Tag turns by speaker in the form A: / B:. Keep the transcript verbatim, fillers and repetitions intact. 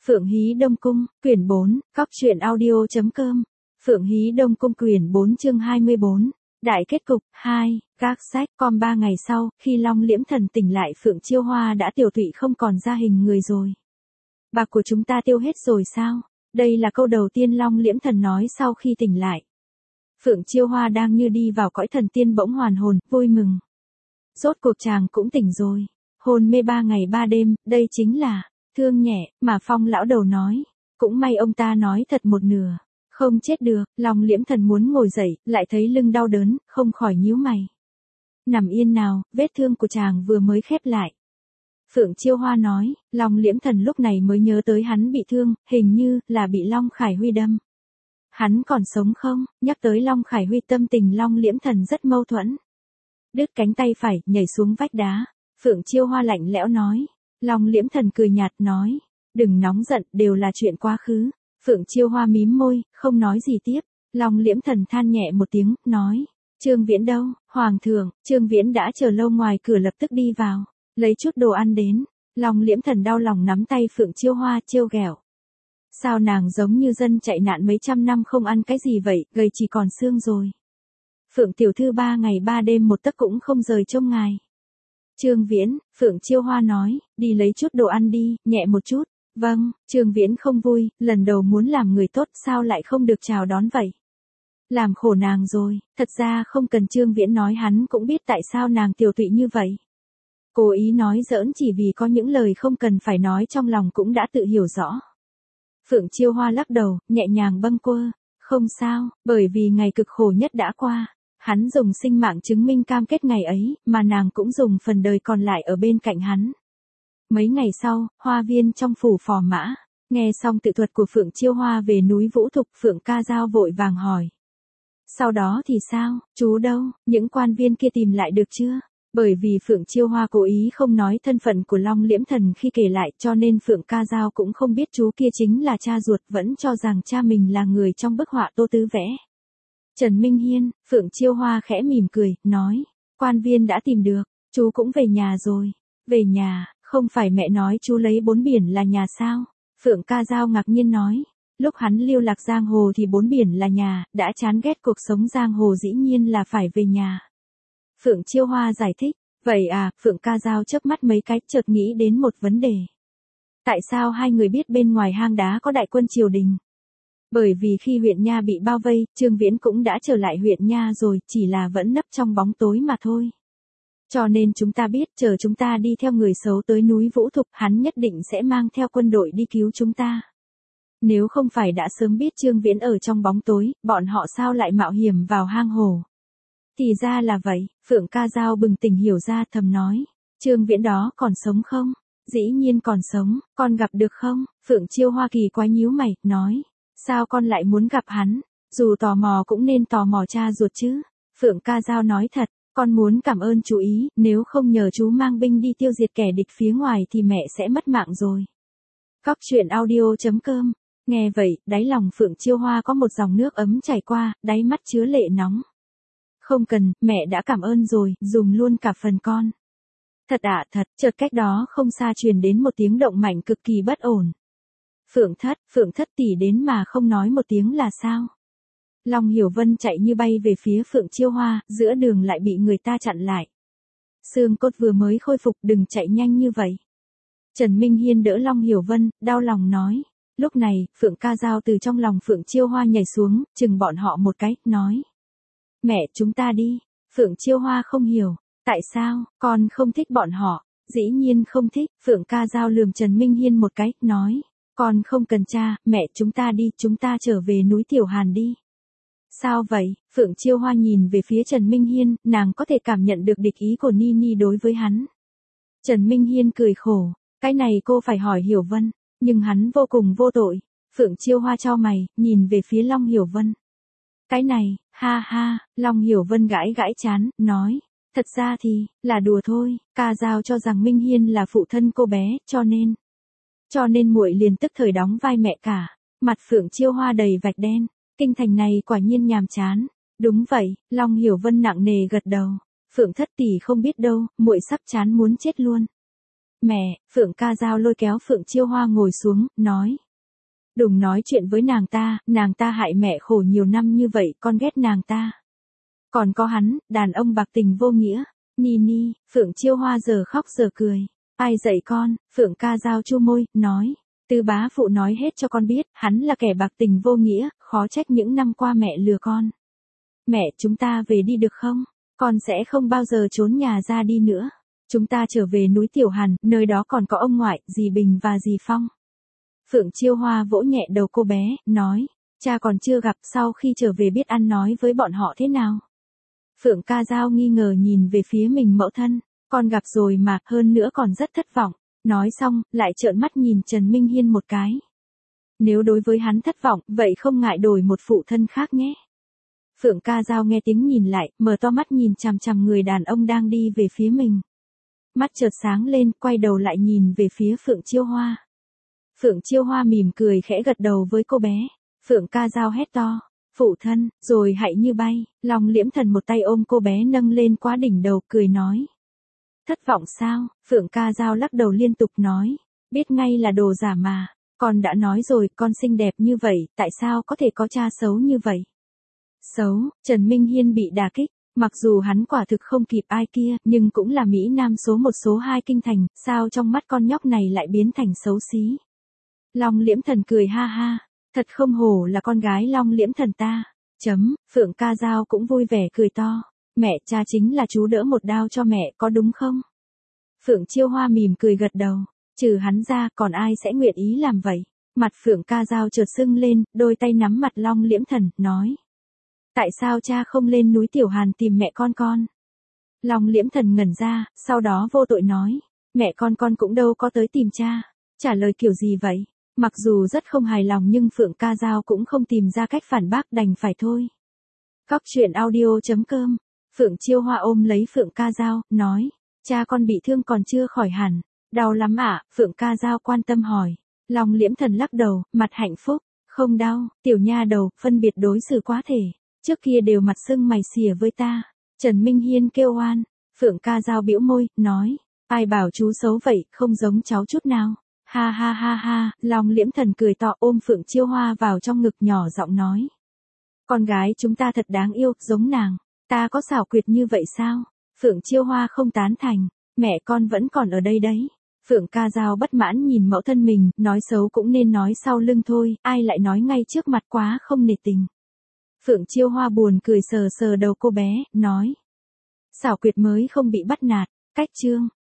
A: Phượng Hí Đông Cung, quyển bốn, cóc truyện audio chấm com. Phượng Hí Đông Cung quyển bốn chương hai mươi bốn. Đại kết cục, hai, các sách, com ba ngày sau, khi Long Liễm Thần tỉnh lại Phượng Chiêu Hoa đã tiểu tụy không còn ra hình người rồi. Bạc của chúng ta tiêu hết rồi sao? Đây là câu đầu tiên Long Liễm Thần nói sau khi tỉnh lại. Phượng Chiêu Hoa đang như đi vào cõi thần tiên bỗng hoàn hồn, vui mừng. Rốt cuộc chàng cũng tỉnh rồi. Hôn mê ba ngày ba đêm, đây chính là thương nhẹ, mà Phong lão đầu nói. Cũng may ông ta nói thật một nửa. Không chết được, Long Liễm Thần muốn ngồi dậy, lại thấy lưng đau đớn, không khỏi nhíu mày. Nằm yên nào, vết thương của chàng vừa mới khép lại. Phượng Chiêu Hoa nói, Long Liễm Thần lúc này mới nhớ tới hắn bị thương, hình như là bị Long Khải Huy đâm. Hắn còn sống không? Nhắc tới Long Khải Huy tâm tình Long Liễm Thần rất mâu thuẫn. Đứt cánh tay phải, nhảy xuống vách đá. Phượng Chiêu Hoa lạnh lẽo nói. Long Liễm Thần cười nhạt nói. Đừng nóng giận, đều là chuyện quá khứ. Phượng Chiêu Hoa mím môi, không nói gì tiếp. Long Liễm Thần than nhẹ một tiếng, nói. Trương Viễn đâu? Hoàng thượng, Trương Viễn đã chờ lâu ngoài cửa lập tức đi vào. Lấy chút đồ ăn đến. Long Liễm Thần đau lòng nắm tay Phượng Chiêu Hoa trêu ghẹo. Sao nàng giống như dân chạy nạn mấy trăm năm không ăn cái gì vậy, gầy chỉ còn xương rồi. Phượng tiểu thư ba ngày ba đêm một tấc cũng không rời trông ngài. Trương Viễn, Phượng Chiêu Hoa nói, đi lấy chút đồ ăn đi, nhẹ một chút. Vâng, Trương Viễn không vui, lần đầu muốn làm người tốt sao lại không được chào đón vậy. Làm khổ nàng rồi, thật ra không cần Trương Viễn nói hắn cũng biết tại sao nàng tiểu tụy như vậy. Cố ý nói giỡn chỉ vì có những lời không cần phải nói trong lòng cũng đã tự hiểu rõ. Phượng Chiêu Hoa lắc đầu, nhẹ nhàng bâng quơ, không sao, bởi vì ngày cực khổ nhất đã qua. Hắn dùng sinh mạng chứng minh cam kết ngày ấy, mà nàng cũng dùng phần đời còn lại ở bên cạnh hắn. Mấy ngày sau, hoa viên trong phủ Phò Mã, nghe xong tự thuật của Phượng Chiêu Hoa về núi Vũ Thục, Phượng Ca Dao vội vàng hỏi. Sau đó thì sao, chú đâu, những quan viên kia tìm lại được chưa? Bởi vì Phượng Chiêu Hoa cố ý không nói thân phận của Long Liễm Thần khi kể lại cho nên Phượng Ca Dao cũng không biết chú kia chính là cha ruột, vẫn cho rằng cha mình là người trong bức họa Tô Tứ vẽ. Trần Minh Hiên, Phượng Chiêu Hoa khẽ mỉm cười, nói, quan viên đã tìm được, chú cũng về nhà rồi. Về nhà, không phải mẹ nói chú lấy bốn biển là nhà sao? Phượng Ca Dao ngạc nhiên nói, lúc hắn lưu lạc giang hồ thì bốn biển là nhà, đã chán ghét cuộc sống giang hồ dĩ nhiên là phải về nhà. Phượng Chiêu Hoa giải thích, vậy à, Phượng Ca Dao chớp mắt mấy cái chợt nghĩ đến một vấn đề. Tại sao hai người biết bên ngoài hang đá có đại quân triều đình? Bởi vì khi huyện Nha bị bao vây, Trương Viễn cũng đã trở lại huyện Nha rồi, chỉ là vẫn nấp trong bóng tối mà thôi. Cho nên chúng ta biết, chờ chúng ta đi theo người xấu tới núi Vũ Thục, hắn nhất định sẽ mang theo quân đội đi cứu chúng ta. Nếu không phải đã sớm biết Trương Viễn ở trong bóng tối, bọn họ sao lại mạo hiểm vào hang hổ? Thì ra là vậy, Phượng Ca Dao bừng tỉnh hiểu ra thầm nói. Trương Viễn đó còn sống không? Dĩ nhiên còn sống, con gặp được không? Phượng Chiêu Hoa kỳ quái nhíu mày, nói. Sao con lại muốn gặp hắn? Dù tò mò cũng nên tò mò cha ruột chứ. Phượng Ca Dao nói thật, con muốn cảm ơn chú ý, nếu không nhờ chú mang binh đi tiêu diệt kẻ địch phía ngoài thì mẹ sẽ mất mạng rồi. Cóc truyện audio chấm com. Nghe vậy, đáy lòng Phượng Chiêu Hoa có một dòng nước ấm chảy qua, đáy mắt chứa lệ nóng. Không cần, mẹ đã cảm ơn rồi, dùng luôn cả phần con. Thật ạ, thật, chợt cách đó không xa truyền đến một tiếng động mạnh cực kỳ bất ổn. Phượng thất, Phượng thất tỷ đến mà không nói một tiếng là sao? Long Hiểu Vân chạy như bay về phía Phượng Chiêu Hoa, giữa đường lại bị người ta chặn lại. Xương cốt vừa mới khôi phục, đừng chạy nhanh như vậy. Trần Minh Hiên đỡ Long Hiểu Vân, đau lòng nói. Lúc này, Phượng Ca Dao từ trong lòng Phượng Chiêu Hoa nhảy xuống, chừng bọn họ một cái, nói. Mẹ, chúng ta đi. Phượng Chiêu Hoa không hiểu. Tại sao, con không thích bọn họ? Dĩ nhiên không thích. Phượng Ca Dao lườm Trần Minh Hiên một cái, nói. Con không cần cha, mẹ chúng ta đi, chúng ta trở về núi Tiểu Hàn đi. Sao vậy? Phượng Chiêu Hoa nhìn về phía Trần Minh Hiên, nàng có thể cảm nhận được địch ý của Nini đối với hắn. Trần Minh Hiên cười khổ. Cái này cô phải hỏi Hiểu Vân. Nhưng hắn vô cùng vô tội. Phượng Chiêu Hoa chau mày, nhìn về phía Long Hiểu Vân. Cái này, ha ha, Long Hiểu Vân gãi gãi chán, nói. Thật ra thì, là đùa thôi, Ca Dao cho rằng Minh Hiên là phụ thân cô bé, cho nên. Cho nên muội liền tức thời đóng vai mẹ cả. Mặt Phượng Chiêu Hoa đầy vạch đen. Kinh thành này quả nhiên nhàm chán. Đúng vậy, Long Hiểu Vân nặng nề gật đầu. Phượng thất tỷ không biết đâu, muội sắp chán muốn chết luôn. Mẹ, Phượng Ca Dao lôi kéo Phượng Chiêu Hoa ngồi xuống, nói. Đừng nói chuyện với nàng ta, nàng ta hại mẹ khổ nhiều năm như vậy, con ghét nàng ta. Còn có hắn, đàn ông bạc tình vô nghĩa. Ni ni, Phượng Chiêu Hoa giờ khóc giờ cười. Ai dạy con, Phượng Ca Dao chu môi, nói. Tư bá phụ nói hết cho con biết, hắn là kẻ bạc tình vô nghĩa, khó trách những năm qua mẹ lừa con. Mẹ, chúng ta về đi được không? Con sẽ không bao giờ trốn nhà ra đi nữa. Chúng ta trở về núi Tiểu Hàn, nơi đó còn có ông ngoại, dì Bình và dì Phong. Phượng Chiêu Hoa vỗ nhẹ đầu cô bé, nói. Cha còn chưa gặp, sau khi trở về biết ăn nói với bọn họ thế nào. Phượng Ca Dao nghi ngờ nhìn về phía mình mẫu thân. Con gặp rồi mà, hơn nữa còn rất thất vọng. Nói xong, lại trợn mắt nhìn Trần Minh Hiên một cái. Nếu đối với hắn thất vọng, vậy không ngại đổi một phụ thân khác nhé. Phượng Ca Dao nghe tiếng nhìn lại, mở to mắt nhìn chằm chằm người đàn ông đang đi về phía mình. Mắt chợt sáng lên, quay đầu lại nhìn về phía Phượng Chiêu Hoa. Phượng Chiêu Hoa mỉm cười khẽ gật đầu với cô bé. Phượng Ca Dao hét to. Phụ thân, rồi hạy như bay, Long Liễm Thần một tay ôm cô bé nâng lên quá đỉnh đầu, cười nói. Thất vọng sao? Phượng Ca Dao lắc đầu liên tục nói. Biết ngay là đồ giả mà. Con đã nói rồi, con xinh đẹp như vậy, tại sao có thể có cha xấu như vậy? Xấu, Trần Minh Hiên bị đả kích. Mặc dù hắn quả thực không kịp ai kia, nhưng cũng là Mỹ Nam số một số hai kinh thành, sao trong mắt con nhóc này lại biến thành xấu xí? Long Liễm Thần cười ha ha. Thật không hổ là con gái Long Liễm Thần ta. Chấm, Phượng Ca Dao cũng vui vẻ cười to. Mẹ, cha chính là chú đỡ một đao cho mẹ, có đúng không? Phượng Chiêu Hoa mỉm cười gật đầu. Trừ hắn ra, còn ai sẽ nguyện ý làm vậy? Mặt Phượng Ca Dao chợt sưng lên, đôi tay nắm mặt Long Liễm Thần, nói. Tại sao cha không lên núi Tiểu Hàn tìm mẹ con con? Long Liễm Thần ngẩn ra, sau đó vô tội nói. Mẹ con con cũng đâu có tới tìm cha. Trả lời kiểu gì vậy? Mặc dù rất không hài lòng nhưng Phượng Ca Dao cũng không tìm ra cách phản bác, đành phải thôi. Cóc truyện audio chấm com. Phượng Chiêu Hoa ôm lấy Phượng Ca Dao, nói. Cha con bị thương còn chưa khỏi hẳn. Đau lắm ạ? À? Phượng Ca Dao quan tâm hỏi. Long Liễm Thần lắc đầu, mặt hạnh phúc. Không đau, tiểu nha đầu, phân biệt đối xử quá thể. Trước kia đều mặt sưng mày xỉa với ta. Trần Minh Hiên kêu oan. Phượng Ca Dao bĩu môi, nói. Ai bảo chú xấu vậy, không giống cháu chút nào. Ha ha ha ha, Long Liễm Thần cười to ôm Phượng Chiêu Hoa vào trong ngực nhỏ giọng nói. Con gái chúng ta thật đáng yêu, giống nàng. Ta có xảo quyệt như vậy sao? Phượng Chiêu Hoa không tán thành. Mẹ con vẫn còn ở đây đấy. Phượng Ca Dao bất mãn nhìn mẫu thân mình, nói xấu cũng nên nói sau lưng thôi, ai lại nói ngay trước mặt quá không nể tình. Phượng Chiêu Hoa buồn cười sờ sờ đầu cô bé, nói. Xảo quyệt mới không bị bắt nạt. Cách chương.